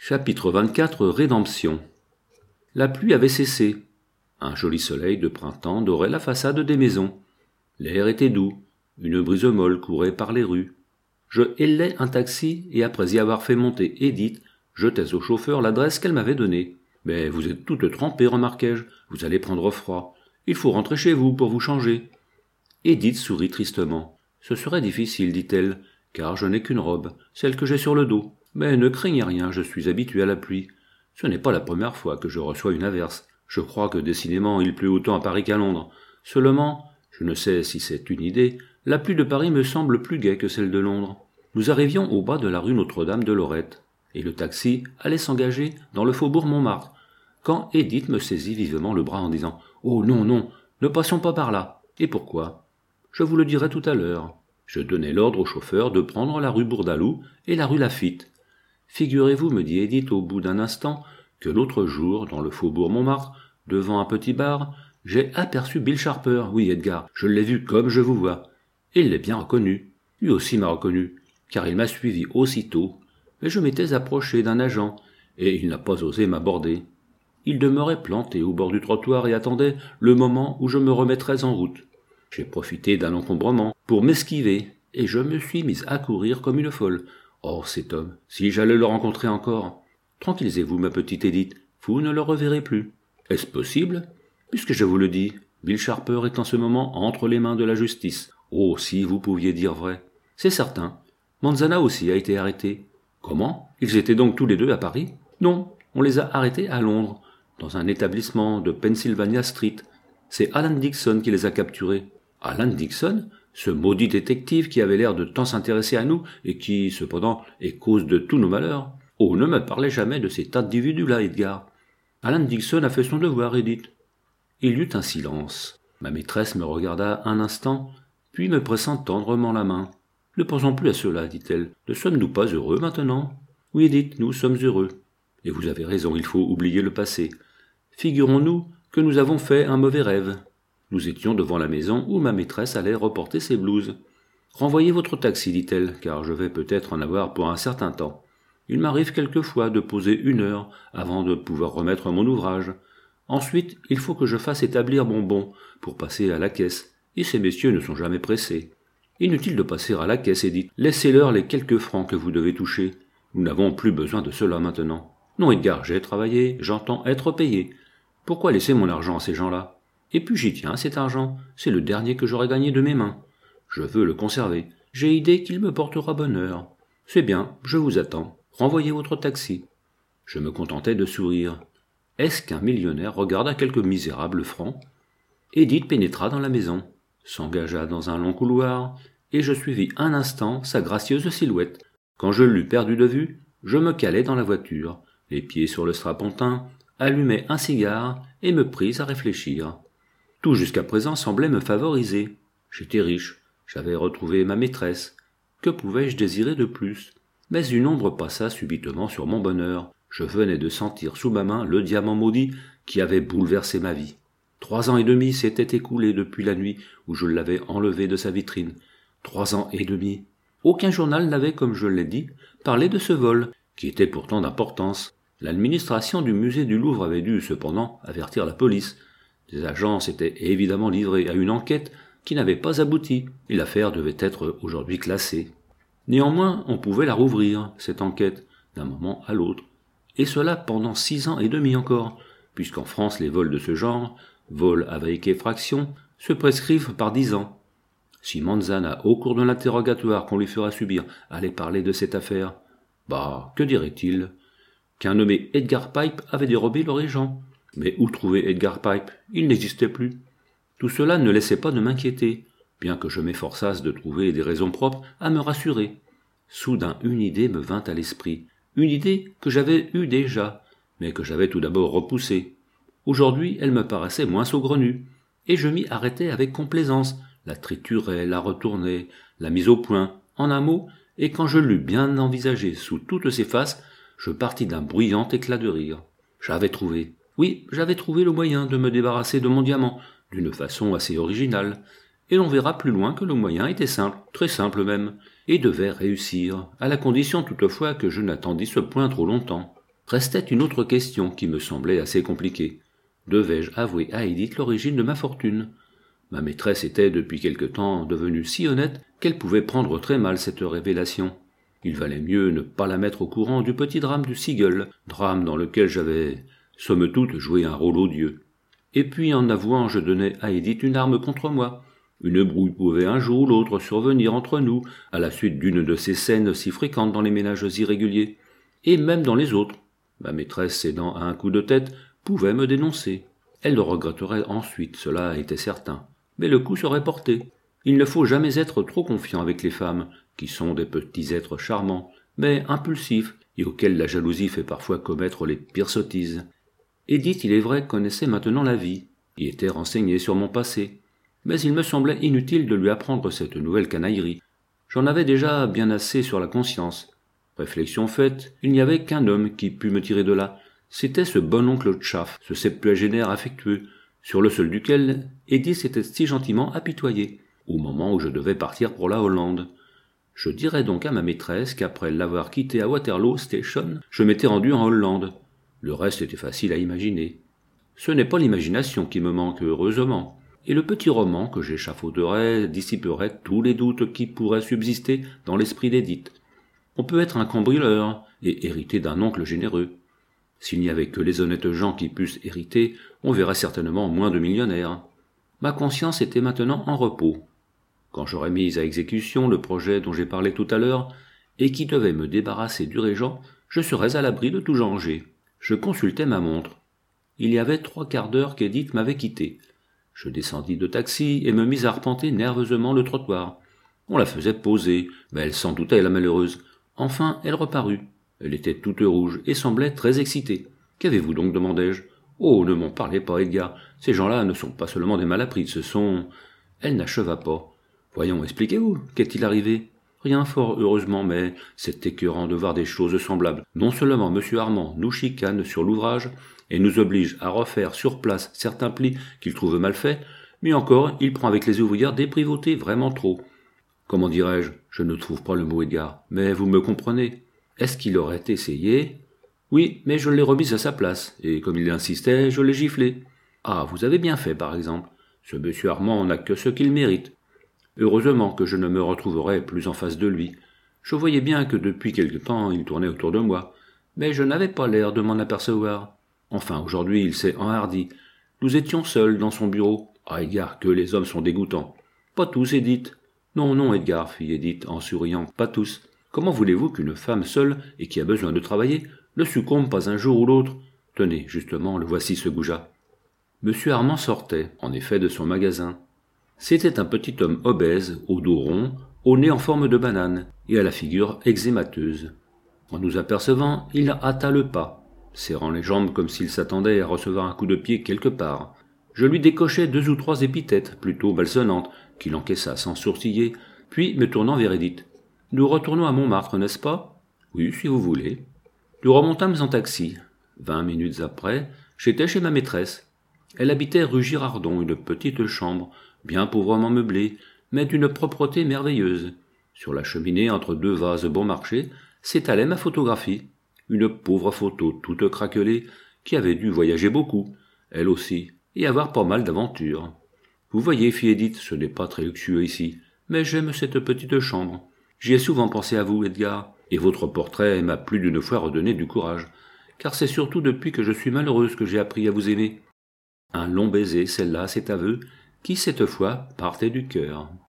Chapitre 24 Rédemption. La pluie avait cessé. Un joli soleil de printemps dorait la façade des maisons. L'air était doux. Une brise molle courait par les rues. Je hélai un taxi et après y avoir fait monter Edith, jetai au chauffeur l'adresse qu'elle m'avait donnée. « Mais vous êtes toute trempée, remarquai-je. Vous allez prendre froid. Il faut rentrer chez vous pour vous changer. » Edith sourit tristement. « Ce serait difficile, dit-elle, car je n'ai qu'une robe, celle que j'ai sur le dos. Mais ne craignez rien, je suis habitué à la pluie. Ce n'est pas la première fois que je reçois une averse. Je crois que décidément il pleut autant à Paris qu'à Londres. Seulement, je ne sais si c'est une idée, la pluie de Paris me semble plus gaie que celle de Londres. » Nous arrivions au bas de la rue Notre-Dame de Lorette, et le taxi allait s'engager dans le faubourg Montmartre, quand Edith me saisit vivement le bras en disant « Oh non, non, ne passions pas par là. » « Et pourquoi ? » « Je vous le dirai tout à l'heure. » Je donnai l'ordre au chauffeur de prendre la rue Bourdaloue et la rue Laffitte. « Figurez-vous, me dit Edith au bout d'un instant, que l'autre jour, dans le faubourg Montmartre, devant un petit bar, j'ai aperçu Bill Sharper. Oui, Edgar, je l'ai vu comme je vous vois. Et il l'est bien reconnu. Lui aussi m'a reconnu, car il m'a suivi aussitôt. Mais je m'étais approché d'un agent, et il n'a pas osé m'aborder. Il demeurait planté au bord du trottoir et attendait le moment où je me remettrais en route. J'ai profité d'un encombrement pour m'esquiver, et je me suis mise à courir comme une folle. Oh, cet homme, si j'allais le rencontrer encore. Tranquillisez-vous, ma petite Edith, vous ne le reverrez plus. Est-ce possible ? Puisque je vous le dis, Bill Sharper est en ce moment entre les mains de la justice. Oh, si vous pouviez dire vrai. C'est certain. Manzana aussi a été arrêté. Comment ? Ils étaient donc tous les deux à Paris ? Non, on les a arrêtés à Londres, dans un établissement de Pennsylvania Street. C'est Alan Dixon qui les a capturés. Alan Dixon, ce maudit détective qui avait l'air de tant s'intéresser à nous et qui, cependant, est cause de tous nos malheurs. Oh, ne me parlez jamais de ces tas d'individus-là, Edgar. Alan Dixon a fait son devoir, Edith. Il y eut un silence. Ma maîtresse me regarda un instant, puis me pressant tendrement la main. « Ne pensons plus à cela, dit-elle. Ne sommes-nous pas heureux maintenant ? » « Oui, Edith, nous sommes heureux. Et vous avez raison, il faut oublier le passé. Figurons-nous que nous avons fait un mauvais rêve. » Nous étions devant la maison où ma maîtresse allait reporter ses blouses. « Renvoyez votre taxi, dit-elle, car je vais peut-être en avoir pour un certain temps. Il m'arrive quelquefois de poser 1 heure avant de pouvoir remettre mon ouvrage. Ensuite, il faut que je fasse établir mon bon pour passer à la caisse, et ces messieurs ne sont jamais pressés. Inutile de passer à la caisse, Edith. Laissez-leur les quelques francs que vous devez toucher. Nous n'avons plus besoin de cela maintenant. Non, Edgar, j'ai travaillé, j'entends être payé. Pourquoi laisser mon argent à ces gens-là ? Et puis j'y tiens, cet argent. C'est le dernier que j'aurai gagné de mes mains. Je veux le conserver. J'ai idée qu'il me portera bonheur. C'est bien, je vous attends. Renvoyez votre taxi. » Je me contentais de sourire. Est-ce qu'un millionnaire regarda quelques misérables francs ? Edith pénétra dans la maison, s'engagea dans un long couloir, et je suivis un instant sa gracieuse silhouette. Quand je l'eus perdue de vue, je me calai dans la voiture, les pieds sur le strapontin, allumai un cigare et me pris à réfléchir. Tout jusqu'à présent semblait me favoriser. J'étais riche, j'avais retrouvé ma maîtresse. Que pouvais-je désirer de plus ? Mais une ombre passa subitement sur mon bonheur. Je venais de sentir sous ma main le diamant maudit qui avait bouleversé ma vie. 3 ans et demi s'étaient écoulés depuis la nuit où je l'avais enlevé de sa vitrine. 3 ans et demi. Aucun journal n'avait, comme je l'ai dit, parlé de ce vol, qui était pourtant d'importance. L'administration du musée du Louvre avait dû, cependant, avertir la police. Des agents s'étaient évidemment livrés à une enquête qui n'avait pas abouti, et l'affaire devait être aujourd'hui classée. Néanmoins, on pouvait la rouvrir, cette enquête, d'un moment à l'autre, et cela pendant 6 ans et demi encore, puisqu'en France les vols de ce genre, vols avec effraction, se prescrivent par 10 ans. Si Manzana, au cours de l'interrogatoire qu'on lui fera subir, allait parler de cette affaire, que dirait-il ? Qu'un nommé Edgar Pipe avait dérobé le régent. Mais où trouver Edgar Pipe ? Il n'existait plus. Tout cela ne laissait pas de m'inquiéter, bien que je m'efforçasse de trouver des raisons propres à me rassurer. Soudain une idée me vint à l'esprit, une idée que j'avais eue déjà, mais que j'avais tout d'abord repoussée. Aujourd'hui elle me paraissait moins saugrenue, et je m'y arrêtais avec complaisance, la triturais, la retournais, la mise au point, en un mot, et quand je l'eus bien envisagée sous toutes ses faces, je partis d'un bruyant éclat de rire. J'avais trouvé le moyen de me débarrasser de mon diamant, d'une façon assez originale, et l'on verra plus loin que le moyen était simple, très simple même, et devait réussir, à la condition toutefois que je n'attendisse point trop longtemps. Restait une autre question qui me semblait assez compliquée. Devais-je avouer à Edith l'origine de ma fortune? Ma maîtresse était depuis quelque temps devenue si honnête qu'elle pouvait prendre très mal cette révélation. Il valait mieux ne pas la mettre au courant du petit drame du Seagull, drame dans lequel j'avais, somme toute, joué un rôle odieux. Et puis, en avouant, je donnais à Edith une arme contre moi. Une brouille pouvait un jour ou l'autre survenir entre nous, à la suite d'une de ces scènes si fréquentes dans les ménages irréguliers, et même dans les autres. Ma maîtresse, cédant à un coup de tête, pouvait me dénoncer. Elle le regretterait ensuite, cela était certain. Mais le coup serait porté. Il ne faut jamais être trop confiant avec les femmes, qui sont des petits êtres charmants, mais impulsifs, et auxquels la jalousie fait parfois commettre les pires sottises. Edith, il est vrai, connaissait maintenant la vie, et était renseignée sur mon passé. Mais il me semblait inutile de lui apprendre cette nouvelle canaillerie. J'en avais déjà bien assez sur la conscience. Réflexion faite, il n'y avait qu'un homme qui pût me tirer de là. C'était ce bon oncle Chaff, ce septuagénaire affectueux, sur le seul duquel Edith s'était si gentiment apitoyée, au moment où je devais partir pour la Hollande. Je dirais donc à ma maîtresse qu'après l'avoir quitté à Waterloo Station, je m'étais rendu en Hollande. Le reste était facile à imaginer. Ce n'est pas l'imagination qui me manque, heureusement, et le petit roman que j'échafauderais dissiperait tous les doutes qui pourraient subsister dans l'esprit d'Edith. On peut être un cambrioleur et hériter d'un oncle généreux. S'il n'y avait que les honnêtes gens qui pussent hériter, on verrait certainement moins de millionnaires. Ma conscience était maintenant en repos. Quand j'aurais mis à exécution le projet dont j'ai parlé tout à l'heure, et qui devait me débarrasser du régent, je serais à l'abri de tout danger. Je consultai ma montre. Il y avait 3/4 d'heure qu'Edith m'avait quitté. Je descendis de taxi et me mis à arpenter nerveusement le trottoir. On la faisait poser, mais elle s'en doutait, la malheureuse. Enfin, elle reparut. Elle était toute rouge et semblait très excitée. « Qu'avez-vous donc » demandai-je. « Oh, ne m'en parlez pas, Edgar. Ces gens-là ne sont pas seulement des malappris, ce sont... » Elle n'acheva pas. « Voyons, expliquez-vous. Qu'est-il arrivé ?»« Rien fort, heureusement, mais c'est écœurant de voir des choses semblables. Non seulement M. Armand nous chicane sur l'ouvrage et nous oblige à refaire sur place certains plis qu'il trouve mal faits, mais encore, il prend avec les ouvrières des privautés vraiment trop. Comment dirais-je? Je ne trouve pas le mot, Edgar, mais vous me comprenez. Est-ce qu'il aurait essayé? Oui, mais je l'ai remise à sa place, et comme il insistait, je l'ai giflé. Ah, vous avez bien fait, par exemple. Ce monsieur Armand n'a que ce qu'il mérite. Heureusement que je ne me retrouverai plus en face de lui. Je voyais bien que depuis quelque temps il tournait autour de moi, mais je n'avais pas l'air de m'en apercevoir. Enfin, aujourd'hui il s'est enhardi. Nous étions seuls dans son bureau. Ah, Edgar, que les hommes sont dégoûtants. Pas tous, Edith. Non, non, Edgar, fit Edith en souriant, pas tous. Comment voulez-vous qu'une femme seule et qui a besoin de travailler ne succombe pas un jour ou l'autre? Tenez, justement, le voici ce goujat. Monsieur Armand sortait, en effet, de son magasin. C'était un petit homme obèse, au dos rond, au nez en forme de banane, et à la figure eczémateuse. En nous apercevant, il hâta le pas, serrant les jambes comme s'il s'attendait à recevoir un coup de pied quelque part. Je lui décochai 2 ou 3 épithètes, plutôt malsonnantes, qu'il encaissa sans sourciller, puis me tournant vers Edith. « Nous retournons à Montmartre, n'est-ce pas ?»« Oui, si vous voulez. » Nous remontâmes en taxi. 20 minutes après, j'étais chez ma maîtresse. Elle habitait rue Girardon, une petite chambre, bien pauvrement meublée, mais d'une propreté merveilleuse. Sur la cheminée, entre 2 vases bon marché, s'étalait ma photographie. Une pauvre photo toute craquelée, qui avait dû voyager beaucoup, elle aussi, et avoir pas mal d'aventures. Vous voyez, fit Edith, ce n'est pas très luxueux ici, mais j'aime cette petite chambre. J'y ai souvent pensé à vous, Edgar, et votre portrait m'a plus d'une fois redonné du courage, car c'est surtout depuis que je suis malheureuse que j'ai appris à vous aimer. Un long baiser, celle-là, cet aveu, qui cette fois partait du cœur.